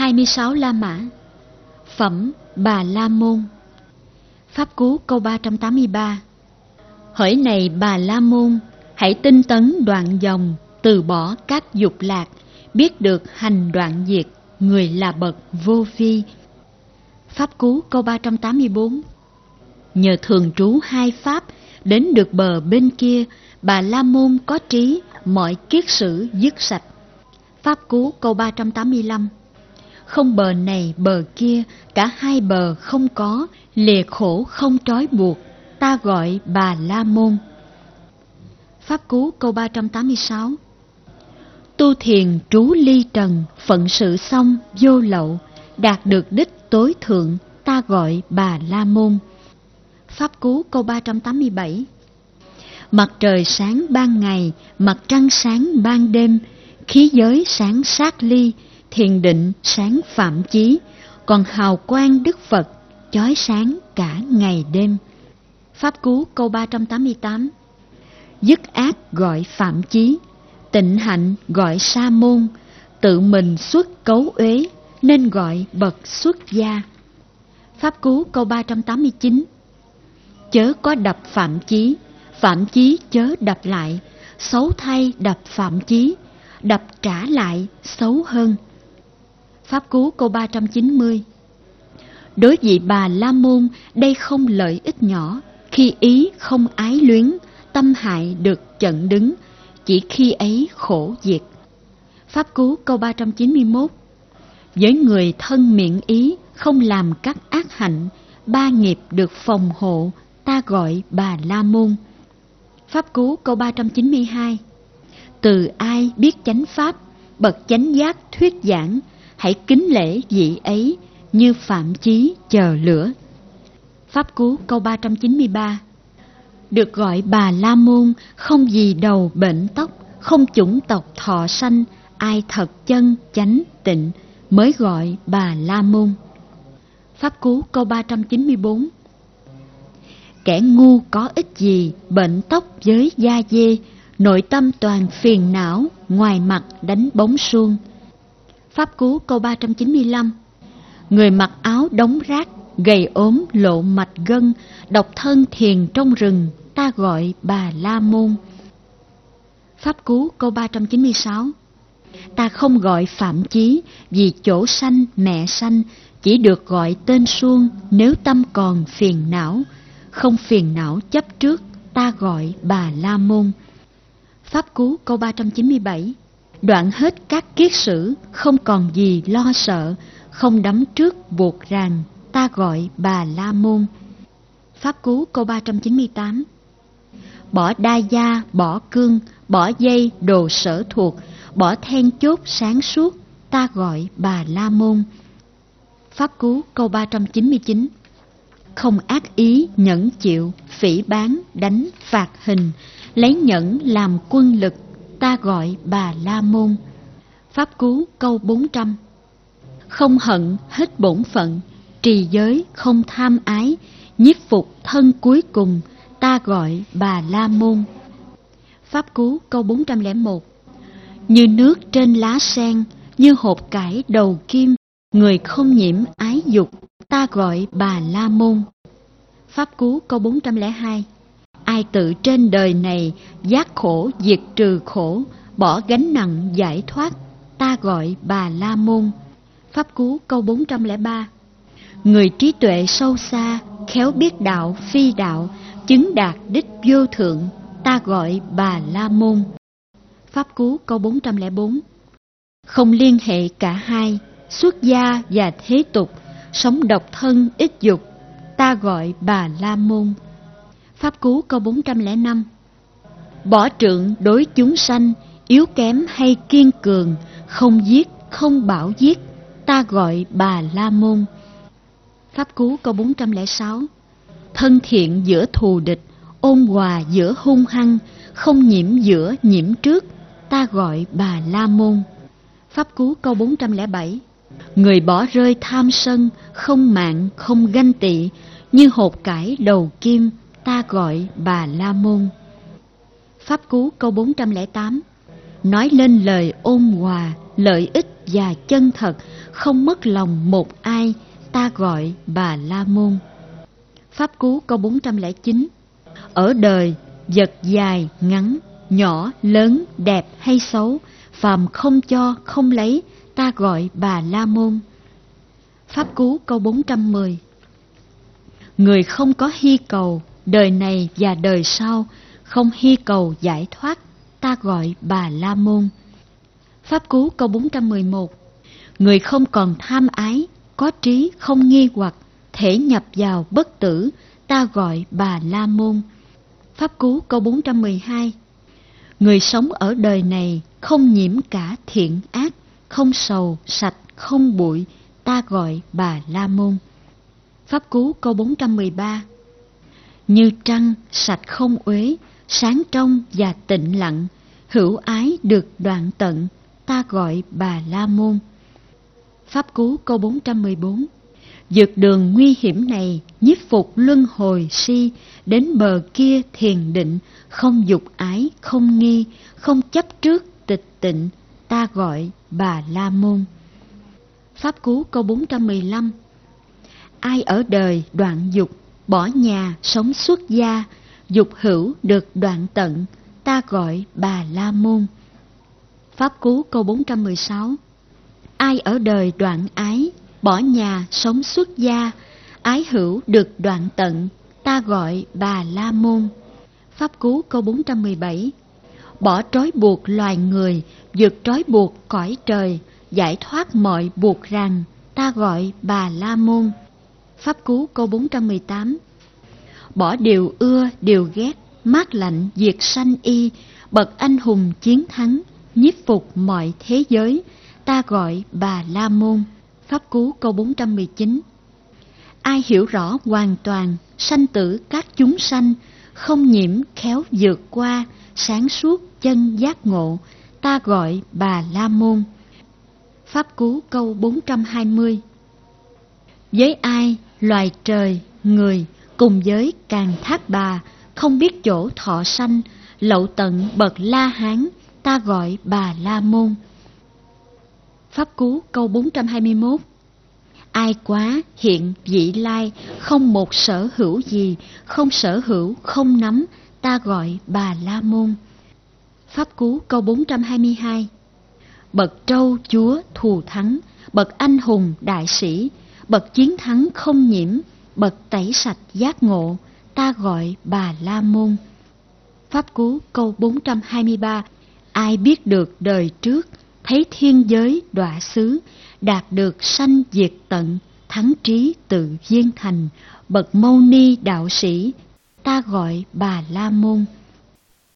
26 La Mã. Phẩm Bà La Môn. Pháp Cú câu 383. Hỡi này Bà La Môn, hãy tinh tấn đoạn dòng, từ bỏ các dục lạc, biết được hành đoạn diệt, người là bậc vô vi. Pháp Cú câu 384. Nhờ thường trú hai pháp, đến được bờ bên kia, Bà La Môn có trí, mọi kiết sử dứt sạch. Pháp Cú câu 385. Không bờ này bờ kia, cả hai bờ không có, lìa khổ không trói buộc, ta gọi Bà La Môn. Pháp Cú câu 386. Tu thiền trú ly trần, phận sự xong vô lậu, đạt được đích tối thượng, ta gọi Bà La Môn. Pháp Cú câu 387. Mặt trời sáng ban ngày, mặt trăng sáng ban đêm, khí giới sáng sát ly, thiền định sáng phạm chí, còn hào quang Đức Phật chói sáng cả ngày đêm. Pháp Cú câu 388. Dứt ác gọi phạm chí, tịnh hạnh gọi sa môn, tự mình xuất cấu uế nên gọi bậc xuất gia. Pháp Cú câu 389. Chớ có đập phạm chí chớ đập lại, xấu thay đập phạm chí, đập trả lại xấu hơn. Pháp Cú câu 390. Đối vị Bà La Môn, đây không lợi ích nhỏ, khi ý không ái luyến, tâm hại được chận đứng, chỉ khi ấy khổ diệt. Pháp Cú câu 391. Với người thân miệng ý, không làm các ác hạnh, ba nghiệp được phòng hộ, ta gọi Bà La Môn. Pháp Cú câu 392. Từ ai biết chánh pháp, bậc chánh giác thuyết giảng, hãy kính lễ vị ấy như phạm chí chờ lửa. Pháp Cú câu 393. Được gọi Bà La Môn, không gì đầu bệnh tóc, không chủng tộc thọ sanh, ai thật chân chánh tịnh mới gọi Bà La Môn. Pháp Cú câu 394. Kẻ ngu có ích gì, bệnh tóc với da dê, nội tâm toàn phiền não, ngoài mặt đánh bóng suông. Pháp Cú câu 395. Người mặc áo đóng rác, gầy ốm lộ mạch gân, độc thân thiền trong rừng, ta gọi Bà La Môn. Pháp Cú câu 396. Ta không gọi phạm chí, vì chỗ sanh mẹ sanh, chỉ được gọi tên suông nếu tâm còn phiền não, không phiền não chấp trước, ta gọi Bà La Môn. Pháp Cú câu 397. Đoạn hết các kiết sử, không còn gì lo sợ, không đắm trước buộc ràng, ta gọi Bà La Môn. Pháp Cú câu 398. Bỏ đa gia, bỏ cương, bỏ dây đồ sở thuộc, bỏ then chốt sáng suốt, ta gọi Bà La Môn. Pháp Cú câu 399. Không ác ý nhẫn chịu, phỉ báng, đánh, phạt hình, lấy nhẫn làm quân lực, ta gọi Bà La Môn. Pháp Cú câu 400. Không hận hết bổn phận, trì giới không tham ái, nhiếp phục thân cuối cùng, ta gọi Bà La Môn. Pháp Cú câu 401. Như nước trên lá sen, như hột cải đầu kim, người không nhiễm ái dục, ta gọi Bà La Môn. Pháp Cú câu 402. Ai tự trên đời này giác khổ diệt trừ khổ, bỏ gánh nặng giải thoát, ta gọi Bà La Môn. Pháp Cú câu 403. Người trí tuệ sâu xa, khéo biết đạo phi đạo, chứng đạt đích vô thượng, ta gọi Bà La Môn. Pháp Cú câu 404. Không liên hệ cả hai, xuất gia và thế tục, sống độc thân ít dục, ta gọi Bà La Môn. Pháp Cú câu 405. Bỏ trượng đối chúng sanh, yếu kém hay kiên cường, không giết, không bảo giết, ta gọi Bà La Môn. Pháp Cú câu 406. Thân thiện giữa thù địch, ôn hòa giữa hung hăng, không nhiễm giữa nhiễm trước, ta gọi Bà La Môn. Pháp Cú câu 407. Người bỏ rơi tham sân, không mạn, không ganh tị, như hột cải đầu kim, ta gọi Bà La Môn. Pháp Cú câu 408. Nói lên lời ôn hòa, lợi ích và chân thật, không mất lòng một ai, ta gọi Bà La Môn. Pháp Cú câu 409. Ở đời, vật dài, ngắn, nhỏ, lớn, đẹp hay xấu, phàm không cho, không lấy, ta gọi Bà La Môn. Pháp Cú câu 410. Người không có hy cầu, đời này và đời sau, không hy cầu giải thoát, ta gọi Bà La Môn. Pháp Cú câu 411. Người không còn tham ái, có trí không nghi hoặc, thể nhập vào bất tử, ta gọi Bà La Môn. Pháp Cú câu 412. Người sống ở đời này không nhiễm cả thiện ác, không sầu, sạch, không bụi, ta gọi Bà La Môn. Pháp Cú câu 413. Như trăng sạch không uế, sáng trong và tịnh lặng, hữu ái được đoạn tận, ta gọi Bà La Môn. Pháp Cú câu 414. Vượt đường nguy hiểm này, nhiếp phục luân hồi si, đến bờ kia thiền định, không dục ái, không nghi, không chấp trước tịch tịnh, ta gọi Bà La Môn. Pháp Cú câu 415. Ai ở đời đoạn dục, bỏ nhà sống xuất gia, dục hữu được đoạn tận, ta gọi Bà La Môn. Pháp Cú câu 416. Ai ở đời đoạn ái, bỏ nhà sống xuất gia, ái hữu được đoạn tận, ta gọi Bà La Môn. Pháp Cú câu 417. Bỏ trói buộc loài người, vượt trói buộc cõi trời, giải thoát mọi buộc ràng, ta gọi Bà La Môn. Pháp Cú câu 418. Bỏ điều ưa, điều ghét, mát lạnh, diệt sanh y, bậc anh hùng chiến thắng, nhiếp phục mọi thế giới, ta gọi Bà La Môn. Pháp Cú câu 419. Ai hiểu rõ hoàn toàn sanh tử các chúng sanh, không nhiễm khéo vượt qua, sáng suốt chân giác ngộ, ta gọi Bà La Môn. Pháp Cú câu 420. Với ai loài trời, người, cùng với Càn Thác Bà, không biết chỗ thọ sanh, lậu tận bậc La Hán, ta gọi Bà La Môn. Pháp Cú câu 421. Ai quá hiện vị lai, không một sở hữu gì, không sở hữu không nắm, ta gọi Bà La Môn. Pháp Cú câu 422. Bậc trâu chúa thù thắng, bậc anh hùng đại sĩ, bậc chiến thắng không nhiễm, bậc tẩy sạch giác ngộ, ta gọi Bà La Môn. Pháp Cú câu 423. Ai biết được đời trước, thấy thiên giới đọa xứ, đạt được sanh diệt tận, thắng trí tự viên thành, bậc mâu ni đạo sĩ, ta gọi Bà La Môn.